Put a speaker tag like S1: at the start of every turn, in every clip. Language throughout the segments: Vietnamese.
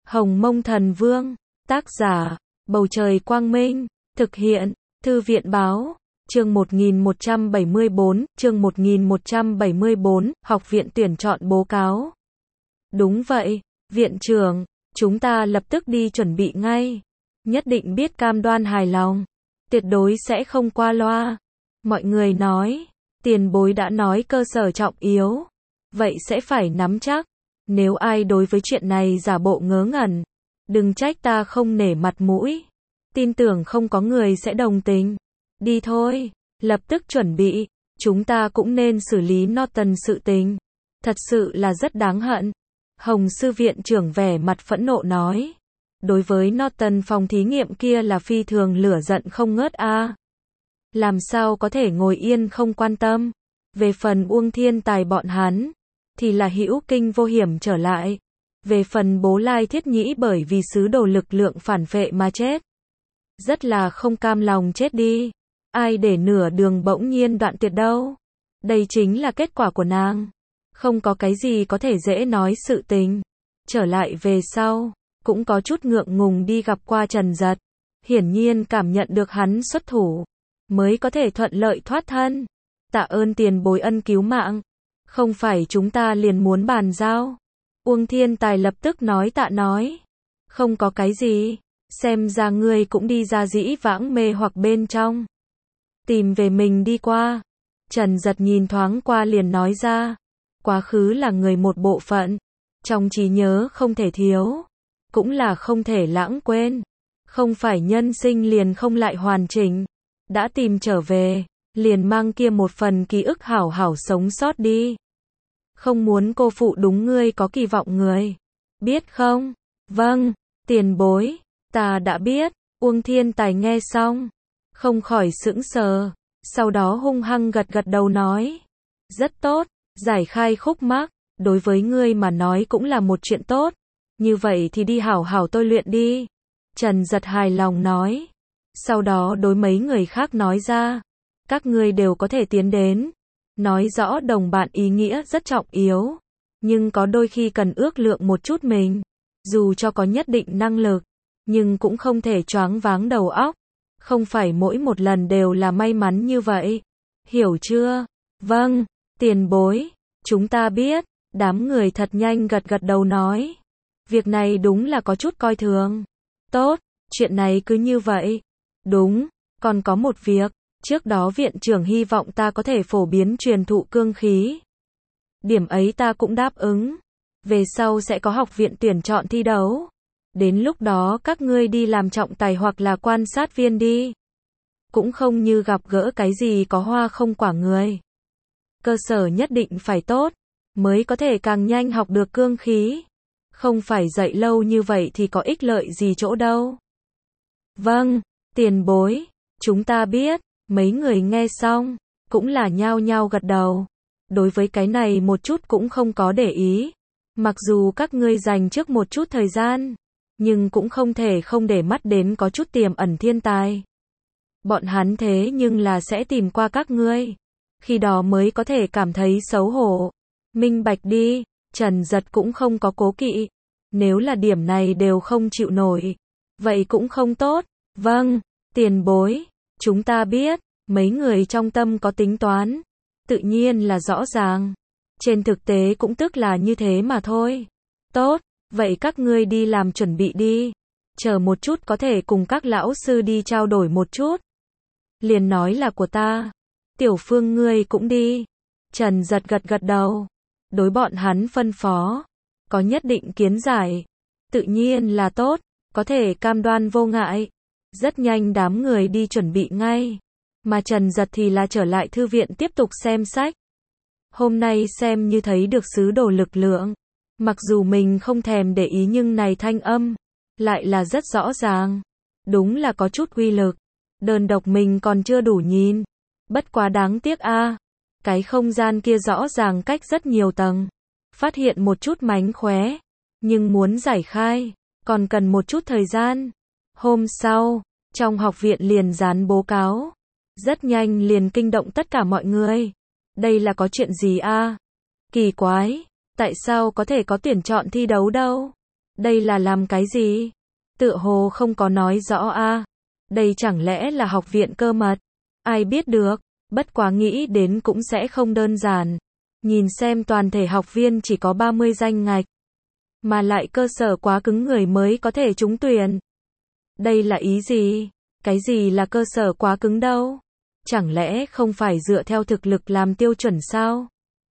S1: Hồng Mông Thần Vương, tác giả, Bầu Trời Quang Minh, thực hiện, Thư viện Báo, chương 1174, Học viện tuyển chọn báo cáo. Đúng vậy, viện trưởng, chúng ta lập tức đi chuẩn bị ngay. Nhất định biết cam đoan hài lòng. Tuyệt đối sẽ không qua loa. Mọi người nói, tiền bối đã nói cơ sở trọng yếu. Vậy sẽ phải nắm chắc. Nếu ai đối với chuyện này giả bộ ngớ ngẩn, đừng trách ta không nể mặt mũi. Tin tưởng không có người sẽ đồng tình. Đi thôi, lập tức chuẩn bị. Chúng ta cũng nên xử lý Norton sự tình. Thật sự là rất đáng hận. Hồng sư viện trưởng vẻ mặt phẫn nộ nói. Đối với Norton phòng thí nghiệm kia là phi thường lửa giận không ngớt a. Làm sao có thể ngồi yên không quan tâm. Về phần Uông Thiên Tài bọn hắn, thì là hữu kinh vô hiểm trở lại. Về phần Bố Lai Thiết Nhĩ bởi vì sứ đồ lực lượng phản phệ mà chết. Rất là không cam lòng chết đi. Ai để nửa đường bỗng nhiên đoạn tuyệt đâu. Đây chính là kết quả của nàng. Không có cái gì có thể dễ nói sự tình. Trở lại về sau, cũng có chút ngượng ngùng đi gặp qua Trần Dật. Hiển nhiên cảm nhận được hắn xuất thủ, mới có thể thuận lợi thoát thân. Tạ ơn tiền bối ân cứu mạng. Không phải chúng ta liền muốn bàn giao. Uông Thiên Tài lập tức nói tạ nói. Không có cái gì. Xem ra ngươi cũng đi ra dĩ vãng mê hoặc bên trong. Tìm về mình đi qua. Trần Dật nhìn thoáng qua liền nói ra. Quá khứ là người một bộ phận. Trong trí nhớ không thể thiếu. Cũng là không thể lãng quên. Không phải nhân sinh liền không lại hoàn chỉnh. Đã tìm trở về, liền mang kia một phần ký ức hảo hảo sống sót đi. Không muốn cô phụ đúng ngươi có kỳ vọng người. Biết không? Vâng, tiền bối. Ta đã biết. Uông Thiên Tài nghe xong, không khỏi sững sờ. Sau đó hung hăng gật gật đầu nói. Rất tốt, giải khai khúc mắc. Đối với ngươi mà nói cũng là một chuyện tốt. Như vậy thì đi hảo hảo tôi luyện đi. Trần Dật hài lòng nói. Sau đó đối mấy người khác nói ra. Các ngươi đều có thể tiến đến. Nói rõ đồng bạn ý nghĩa rất trọng yếu. Nhưng có đôi khi cần ước lượng một chút mình. Dù cho có nhất định năng lực, nhưng cũng không thể choáng váng đầu óc. Không phải mỗi một lần đều là may mắn như vậy. Hiểu chưa? Vâng, tiền bối. Chúng ta biết. Đám người thật nhanh gật gật đầu nói. Việc này đúng là có chút coi thường. Tốt, chuyện này cứ như vậy. Đúng, còn có một việc. Trước đó viện trưởng hy vọng ta có thể phổ biến truyền thụ cương khí. Điểm ấy ta cũng đáp ứng. Về sau sẽ có học viện tuyển chọn thi đấu. Đến lúc đó các ngươi đi làm trọng tài hoặc là quan sát viên đi. Cũng không như gặp gỡ cái gì có hoa không quả người. Cơ sở nhất định phải tốt, mới có thể càng nhanh học được cương khí. Không phải dạy lâu như vậy thì có ích lợi gì chỗ đâu. Vâng, tiền bối, chúng ta biết. Mấy người nghe xong, cũng là nhao nhao gật đầu. Đối với cái này một chút cũng không có để ý. Mặc dù các ngươi dành trước một chút thời gian, nhưng cũng không thể không để mắt đến có chút tiềm ẩn thiên tài. Bọn hắn thế nhưng là sẽ tìm qua các ngươi. Khi đó mới có thể cảm thấy xấu hổ. Minh bạch đi, Trần Dật cũng không có cố kỵ. Nếu là điểm này đều không chịu nổi, vậy cũng không tốt. Vâng, tiền bối. Chúng ta biết, mấy người trong tâm có tính toán. Tự nhiên là rõ ràng. Trên thực tế cũng tức là như thế mà thôi. Tốt, vậy các ngươi đi làm chuẩn bị đi. Chờ một chút có thể cùng các lão sư đi trao đổi một chút. Liền nói là của ta. Tiểu Phương ngươi cũng đi. Trần Dật gật gật đầu. Đối bọn hắn phân phó. Có nhất định kiến giải. Tự nhiên là tốt. Có thể cam đoan vô ngại. Rất nhanh đám người đi chuẩn bị ngay. Mà Trần Dật thì là trở lại thư viện tiếp tục xem sách. Hôm nay xem như thấy được sứ đồ lực lượng. Mặc dù mình không thèm để ý nhưng này thanh âm lại là rất rõ ràng. Đúng là có chút uy lực. Đơn độc mình còn chưa đủ nhìn. Bất quá đáng tiếc a. Cái không gian kia rõ ràng cách rất nhiều tầng. Phát hiện một chút mánh khóe. Nhưng muốn giải khai, còn cần một chút thời gian. Hôm sau, trong học viện liền dán báo cáo. Rất nhanh liền kinh động tất cả mọi người. Đây là có chuyện gì a? Kỳ quái, tại sao có thể có tuyển chọn thi đấu đâu? Đây là làm cái gì? Tựa hồ không có nói rõ a. Đây chẳng lẽ là học viện cơ mật? Ai biết được, bất quá nghĩ đến cũng sẽ không đơn giản. Nhìn xem toàn thể học viên chỉ có 30 danh ngạch. Mà lại cơ sở quá cứng người mới có thể trúng tuyển. Đây là ý gì? Cái gì là cơ sở quá cứng đâu? Chẳng lẽ không phải dựa theo thực lực làm tiêu chuẩn sao?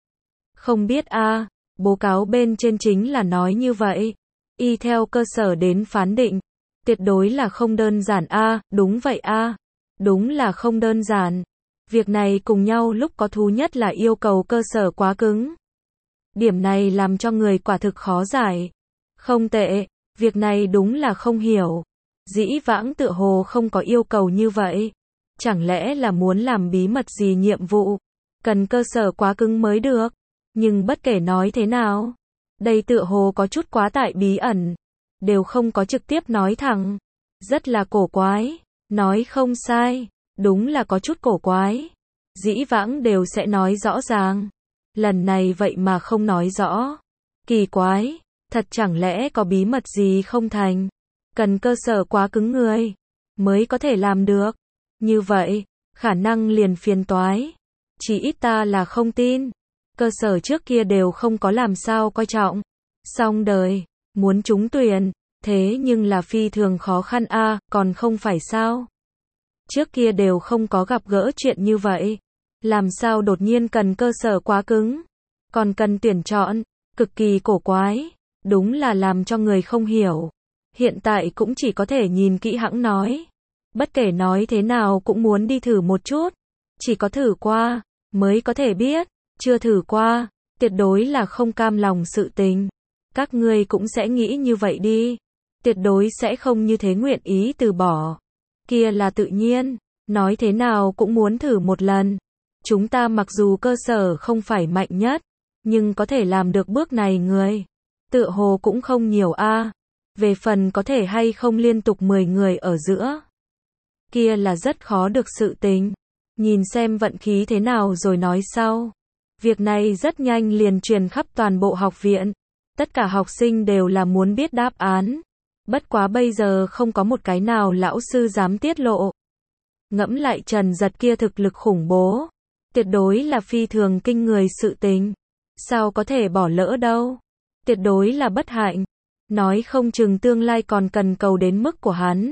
S1: Không biết a, báo cáo bên trên chính là nói như vậy. Y theo cơ sở đến phán định. Tuyệt đối là không đơn giản a, đúng vậy a. Đúng là không đơn giản. Việc này cùng nhau lúc có thú nhất là yêu cầu cơ sở quá cứng. Điểm này làm cho người quả thực khó giải. Không tệ, việc này đúng là không hiểu. Dĩ vãng tựa hồ không có yêu cầu như vậy. Chẳng lẽ là muốn làm bí mật gì nhiệm vụ? Cần cơ sở quá cứng mới được. Nhưng bất kể nói thế nào, đây tựa hồ có chút quá tại bí ẩn. Đều không có trực tiếp nói thẳng. Rất là cổ quái. Nói không sai. Đúng là có chút cổ quái. Dĩ vãng đều sẽ nói rõ ràng. Lần này vậy mà không nói rõ. Kỳ quái. Thật chẳng lẽ có bí mật gì không thành? Cần cơ sở quá cứng người mới có thể làm được. Như vậy, khả năng liền phiền toái. Chỉ ít ta là không tin. Cơ sở trước kia đều không có làm sao coi trọng. Xong đời, muốn trúng tuyển, thế nhưng là phi thường khó khăn a, còn không phải sao? Trước kia đều không có gặp gỡ chuyện như vậy. Làm sao đột nhiên cần cơ sở quá cứng? Còn cần tuyển chọn, cực kỳ cổ quái. Đúng là làm cho người không hiểu. Hiện tại cũng chỉ có thể nhìn kỹ hãng nói. Bất kể nói thế nào cũng muốn đi thử một chút. Chỉ có thử qua, mới có thể biết. Chưa thử qua, tuyệt đối là không cam lòng sự tình. Các ngươi cũng sẽ nghĩ như vậy đi. Tuyệt đối sẽ không như thế nguyện ý từ bỏ. Kia là tự nhiên, nói thế nào cũng muốn thử một lần. Chúng ta mặc dù cơ sở không phải mạnh nhất, nhưng có thể làm được bước này người. Tựa hồ cũng không nhiều a. Về phần có thể hay không liên tục 10 người ở giữa. Kia là rất khó được sự tình. Nhìn xem vận khí thế nào rồi nói sau. Việc này rất nhanh liền truyền khắp toàn bộ học viện. Tất cả học sinh đều là muốn biết đáp án. Bất quá bây giờ không có một cái nào lão sư dám tiết lộ. Ngẫm lại Trần Giật kia thực lực khủng bố. Tuyệt đối là phi thường kinh người sự tình. Sao có thể bỏ lỡ đâu. Tuyệt đối là bất hạnh. Nói không chừng tương lai còn cần cầu đến mức của hắn.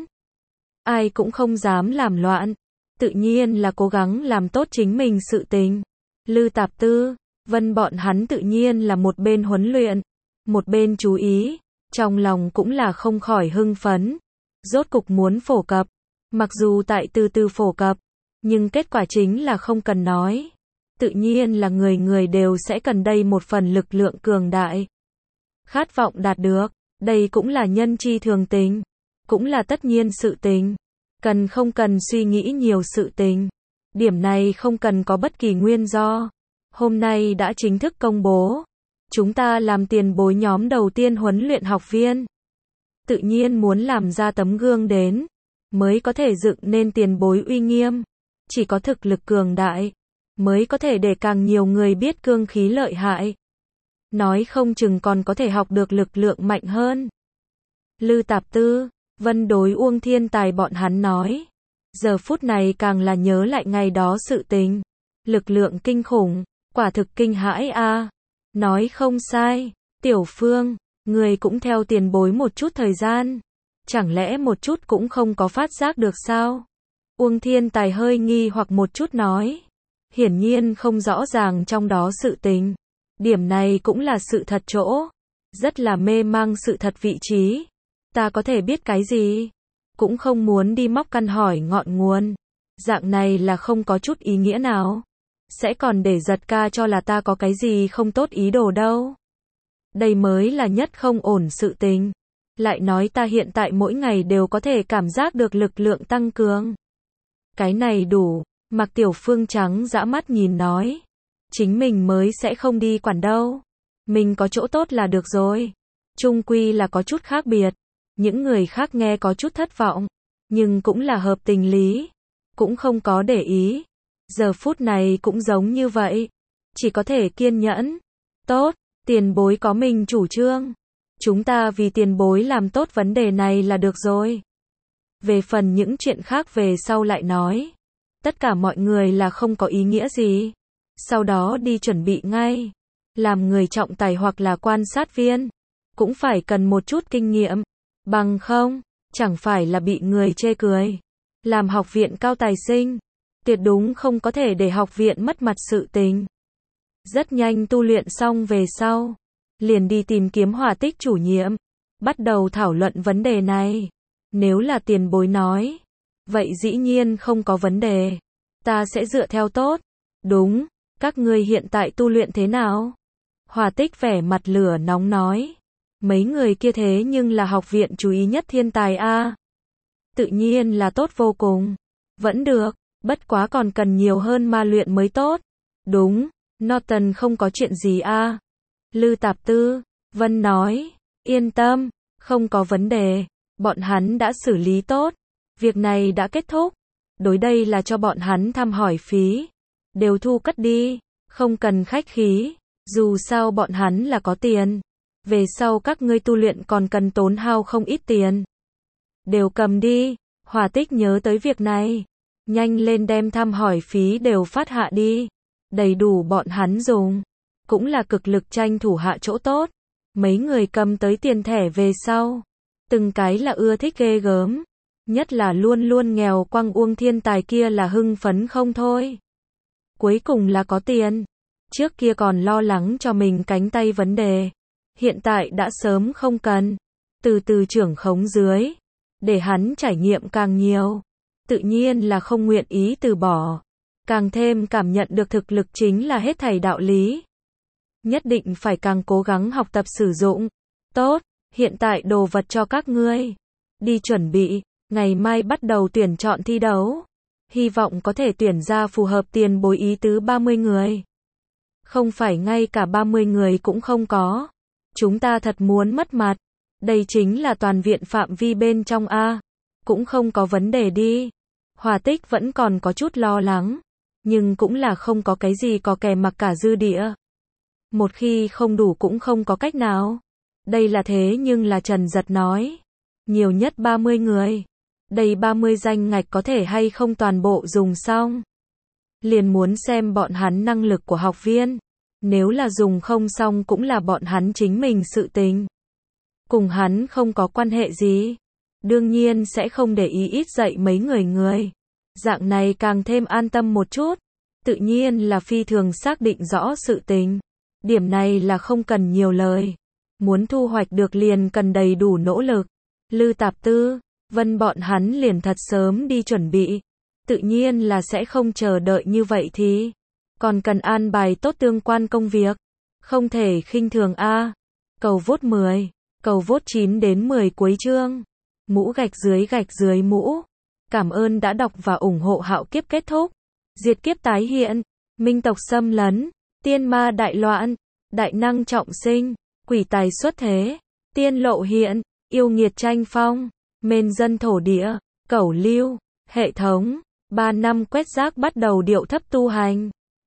S1: Ai cũng không dám làm loạn. Tự nhiên là cố gắng làm tốt chính mình sự tình. Lư Tạp Tư, Vân bọn hắn tự nhiên là một bên huấn luyện, một bên chú ý, trong lòng cũng là không khỏi hưng phấn. Rốt cục muốn phổ cập, mặc dù tại từ từ phổ cập, nhưng kết quả chính là không cần nói. Tự nhiên là người người đều sẽ cần đây một phần lực lượng cường đại. Khát vọng đạt được, đây cũng là nhân chi thường tình, cũng là tất nhiên sự tình. Cần không cần suy nghĩ nhiều sự tình. Điểm này không cần có bất kỳ nguyên do. Hôm nay đã chính thức công bố. Chúng ta làm tiền bối nhóm đầu tiên huấn luyện học viên. Tự nhiên muốn làm ra tấm gương đến. Mới có thể dựng nên tiền bối uy nghiêm. Chỉ có thực lực cường đại. Mới có thể để càng nhiều người biết cương khí lợi hại. Nói không chừng còn có thể học được lực lượng mạnh hơn. Lư Tạp Tư, Vân đối Uông Thiên Tài bọn hắn nói. Giờ phút này càng là nhớ lại ngày đó sự tình. Lực lượng kinh khủng, quả thực kinh hãi a. Nói không sai, Tiểu Phương, người cũng theo tiền bối một chút thời gian. Chẳng lẽ một chút cũng không có phát giác được sao? Uông Thiên Tài hơi nghi hoặc một chút nói. Hiển nhiên không rõ ràng trong đó sự tình. Điểm này cũng là sự thật chỗ. Rất là mê mang sự thật vị trí. Ta có thể biết cái gì? Cũng không muốn đi móc căn hỏi ngọn nguồn. Dạng này là không có chút ý nghĩa nào. Sẽ còn để Giật ca cho là ta có cái gì không tốt ý đồ đâu. Đây mới là nhất không ổn sự tình. Lại nói ta hiện tại mỗi ngày đều có thể cảm giác được lực lượng tăng cường. Cái này đủ. Mạc Tiểu Phương trắng dã mắt nhìn nói. Chính mình mới sẽ không đi quản đâu. Mình có chỗ tốt là được rồi. Chung quy là có chút khác biệt. Những người khác nghe có chút thất vọng. Nhưng cũng là hợp tình lý. Cũng không có để ý. Giờ phút này cũng giống như vậy. Chỉ có thể kiên nhẫn. Tốt, tiền bối có mình chủ trương. Chúng ta vì tiền bối làm tốt vấn đề này là được rồi. Về phần những chuyện khác về sau lại nói. Tất cả mọi người là không có ý nghĩa gì. Sau đó đi chuẩn bị ngay. Làm người trọng tài hoặc là quan sát viên. Cũng phải cần một chút kinh nghiệm. Bằng không, chẳng phải là bị người chê cười. Làm học viện cao tài sinh. Tuyệt đúng không có thể để học viện mất mặt sự tình. Rất nhanh tu luyện xong về sau. Liền đi tìm kiếm Hỏa Tích chủ nhiệm. Bắt đầu thảo luận vấn đề này. Nếu là tiền bối nói. Vậy dĩ nhiên không có vấn đề. Ta sẽ dựa theo tốt. Đúng, các ngươi hiện tại tu luyện thế nào? Hỏa Tích vẻ mặt lửa nóng nói. Mấy người kia thế nhưng là học viện chú ý nhất thiên tài a. Tự nhiên là tốt vô cùng. Vẫn được, bất quá còn cần nhiều hơn ma luyện mới tốt. Đúng, Norton không có chuyện gì a. Lư Tạp Tư, Vân nói, yên tâm, không có vấn đề. Bọn hắn đã xử lý tốt. Việc này đã kết thúc. Đối đây là cho bọn hắn thăm hỏi phí. Đều thu cất đi, không cần khách khí. Dù sao bọn hắn là có tiền. Về sau các ngươi tu luyện còn cần tốn hao không ít tiền. Đều cầm đi. Hỏa Tích nhớ tới việc này. Nhanh lên đem thăm hỏi phí đều phát hạ đi. Đầy đủ bọn hắn dùng. Cũng là cực lực tranh thủ hạ chỗ tốt. Mấy người cầm tới tiền thẻ về sau. Từng cái là ưa thích ghê gớm. Nhất là luôn luôn nghèo quăng uông thiên tài kia là hưng phấn không thôi. Cuối cùng là có tiền. Trước kia còn lo lắng cho mình cánh tay vấn đề. Hiện tại đã sớm không cần. Từ từ trưởng khống dưới. Để hắn trải nghiệm càng nhiều. Tự nhiên là không nguyện ý từ bỏ. Càng thêm cảm nhận được thực lực chính là hết thảy đạo lý. Nhất định phải càng cố gắng học tập sử dụng. Tốt, hiện tại đồ vật cho các ngươi. Đi chuẩn bị, ngày mai bắt đầu tuyển chọn thi đấu. Hy vọng có thể tuyển ra phù hợp tiền bối ý tứ 30 người. Không phải ngay cả 30 người cũng không có. Chúng ta thật muốn mất mặt. Đây chính là toàn viện phạm vi bên trong A. Cũng không có vấn đề đi. Hỏa Tích vẫn còn có chút lo lắng. Nhưng cũng là không có cái gì có kè mặc cả dư địa. Một khi không đủ cũng không có cách nào. Đây là thế nhưng là Trần Giật nói. Nhiều nhất 30 người. Đây 30 danh ngạch có thể hay không toàn bộ dùng xong. Liền muốn xem bọn hắn năng lực của học viên. Nếu là dùng không xong cũng là bọn hắn chính mình sự tình. Cùng hắn không có quan hệ gì. Đương nhiên sẽ không để ý ít dạy mấy người. Dạng này càng thêm an tâm một chút. Tự nhiên là phi thường xác định rõ sự tình. Điểm này là không cần nhiều lời. Muốn thu hoạch được liền cần đầy đủ nỗ lực. Lư Tạp Tư, Vân bọn hắn liền thật sớm đi chuẩn bị. Tự nhiên là sẽ không chờ đợi như vậy thì. Còn cần an bài tốt tương quan công việc. Không thể khinh thường a. Cầu vote 10, cầu vote 9 đến 10 cuối chương. Mũ gạch dưới mũ. Cảm ơn đã đọc và ủng hộ Hạo Kiếp kết thúc. Diệt kiếp tái hiện. Minh tộc xâm lấn. Tiên ma đại loạn. Đại năng trọng sinh. Quỷ tài xuất thế. Tiên lộ hiện. Yêu nghiệt tranh phong. Mền dân thổ địa. Cẩu lưu. Hệ thống. 3 năm quét rác bắt đầu điệu thấp tu hành.